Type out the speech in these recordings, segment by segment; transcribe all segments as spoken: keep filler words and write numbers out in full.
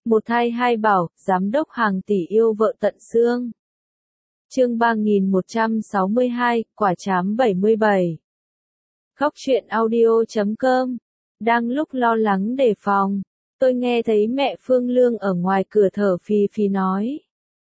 Một thai hai bảo, giám đốc hàng tỷ yêu vợ tận xương. Chương ba nghìn một trăm sáu mươi hai, quả trám bảy mươi bảy. Góc truyện audio chấm com. Đang lúc lo lắng đề phòng, tôi nghe thấy mẹ Phương Lương ở ngoài cửa thở phì phì nói.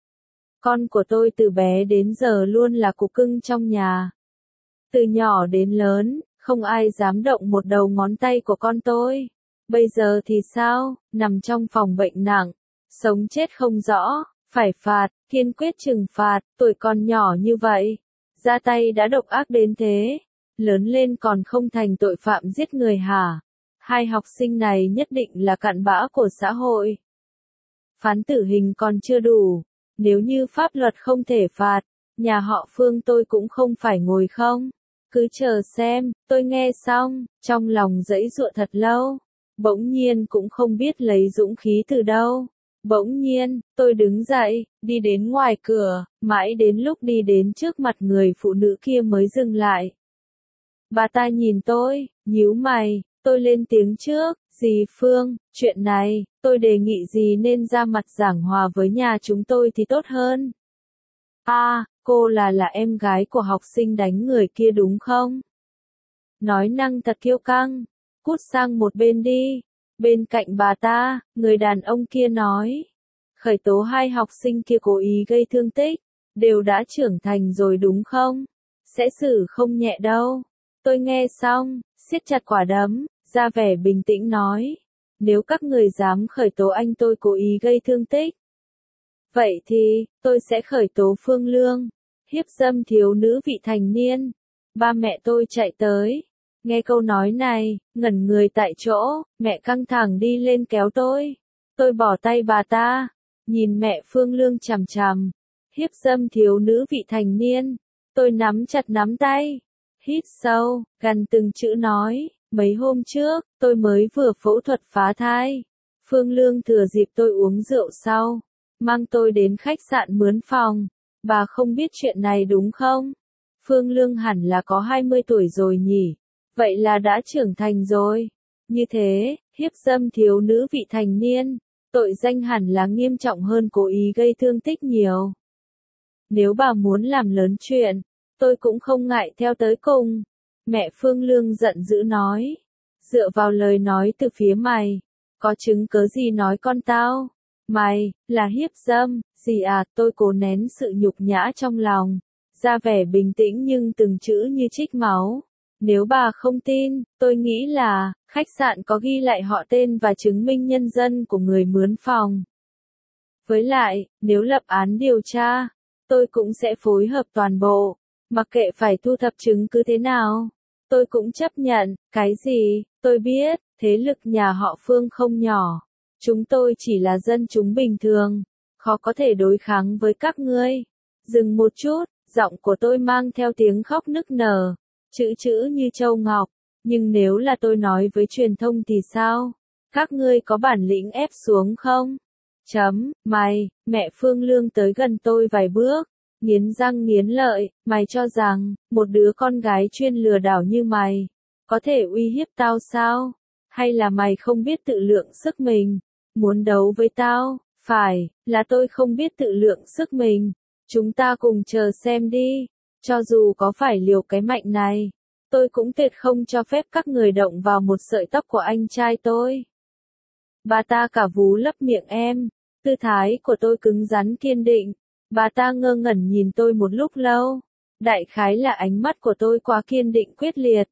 Con của tôi từ bé đến giờ luôn là cục cưng trong nhà. Từ nhỏ đến lớn, không ai dám động một đầu ngón tay của con tôi. Bây giờ thì sao, nằm trong phòng bệnh nặng, sống chết không rõ, phải phạt, kiên quyết trừng phạt, tuổi còn nhỏ như vậy. Ra tay đã độc ác đến thế, lớn lên còn không thành tội phạm giết người hả? Hai học sinh này nhất định là cặn bã của xã hội. Phán tử hình còn chưa đủ, nếu như pháp luật không thể phạt, nhà họ Phương tôi cũng không phải ngồi không. Cứ chờ xem, tôi nghe xong, trong lòng giãy giụa thật lâu. Bỗng nhiên cũng không biết lấy dũng khí từ đâu. Bỗng nhiên, tôi đứng dậy, đi đến ngoài cửa, mãi đến lúc đi đến trước mặt người phụ nữ kia mới dừng lại. Bà ta nhìn tôi, nhíu mày, tôi lên tiếng trước, dì Phương, chuyện này, tôi đề nghị dì nên ra mặt giảng hòa với nhà chúng tôi thì tốt hơn. À, cô là là em gái của học sinh đánh người kia đúng không? Nói năng thật kiêu căng. Cút sang một bên đi. Bên cạnh bà ta, người đàn ông kia nói. Khởi tố hai học sinh kia cố ý gây thương tích. Đều đã trưởng thành rồi đúng không? Sẽ xử không nhẹ đâu. Tôi nghe xong, siết chặt quả đấm, ra vẻ bình tĩnh nói. Nếu các người dám khởi tố anh tôi cố ý gây thương tích. Vậy thì, tôi sẽ khởi tố Phương Lương. Hiếp dâm thiếu nữ vị thành niên. Ba mẹ tôi chạy tới. Nghe câu nói này, ngẩn người tại chỗ, mẹ căng thẳng đi lên kéo tôi. Tôi bỏ tay bà ta, nhìn mẹ Phương Lương chằm chằm. Hiếp dâm thiếu nữ vị thành niên. Tôi nắm chặt nắm tay. Hít sâu, gần từng chữ nói, mấy hôm trước, tôi mới vừa phẫu thuật phá thai. Phương Lương thừa dịp tôi uống rượu sau, mang tôi đến khách sạn mướn phòng. Bà không biết chuyện này đúng không? Phương Lương hẳn là có hai mươi tuổi rồi nhỉ? Vậy là đã trưởng thành rồi. Như thế, hiếp dâm thiếu nữ vị thành niên, tội danh hẳn là nghiêm trọng hơn cố ý gây thương tích nhiều. Nếu bà muốn làm lớn chuyện, tôi cũng không ngại theo tới cùng. Mẹ Phương Lương giận dữ nói. Dựa vào lời nói từ phía mày, có chứng cớ gì nói con tao? Mày, là hiếp dâm, gì à? Tôi cố nén sự nhục nhã trong lòng, ra vẻ bình tĩnh nhưng từng chữ như trích máu. Nếu bà không tin, tôi nghĩ là, khách sạn có ghi lại họ tên và chứng minh nhân dân của người mướn phòng. Với lại, nếu lập án điều tra, tôi cũng sẽ phối hợp toàn bộ, mặc kệ phải thu thập chứng cứ thế nào. Tôi cũng chấp nhận, cái gì, tôi biết, thế lực nhà họ Phương không nhỏ. Chúng tôi chỉ là dân chúng bình thường, khó có thể đối kháng với các ngươi. Dừng một chút, giọng của tôi mang theo tiếng khóc nức nở. Chữ chữ như châu ngọc, nhưng nếu là tôi nói với truyền thông thì sao? Các ngươi có bản lĩnh ép xuống không? Chấm, mày, mẹ Phương Lương tới gần tôi vài bước, nghiến răng nghiến lợi, mày cho rằng, một đứa con gái chuyên lừa đảo như mày, có thể uy hiếp tao sao? Hay là mày không biết tự lượng sức mình, muốn đấu với tao? Phải, là tôi không biết tự lượng sức mình. Chúng ta cùng chờ xem đi. Cho dù có phải liều cái mạnh này, tôi cũng tuyệt không cho phép các người động vào một sợi tóc của anh trai tôi. Bà ta cả vú lấp miệng em, tư thái của tôi cứng rắn kiên định. Bà ta ngơ ngẩn nhìn tôi một lúc lâu. Đại khái là ánh mắt của tôi quá kiên định quyết liệt.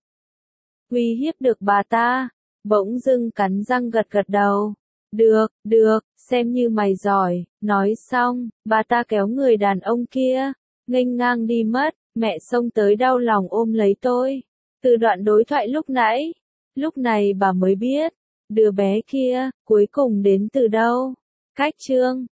Uy hiếp được bà ta, bỗng dưng cắn răng gật gật đầu. Được, được, xem như mày giỏi. Nói xong, bà ta kéo người đàn ông kia, nghênh ngang đi mất. Mẹ xông tới đau lòng ôm lấy tôi. Từ đoạn đối thoại lúc nãy, lúc này bà mới biết, đứa bé kia, cuối cùng đến từ đâu. Cách chương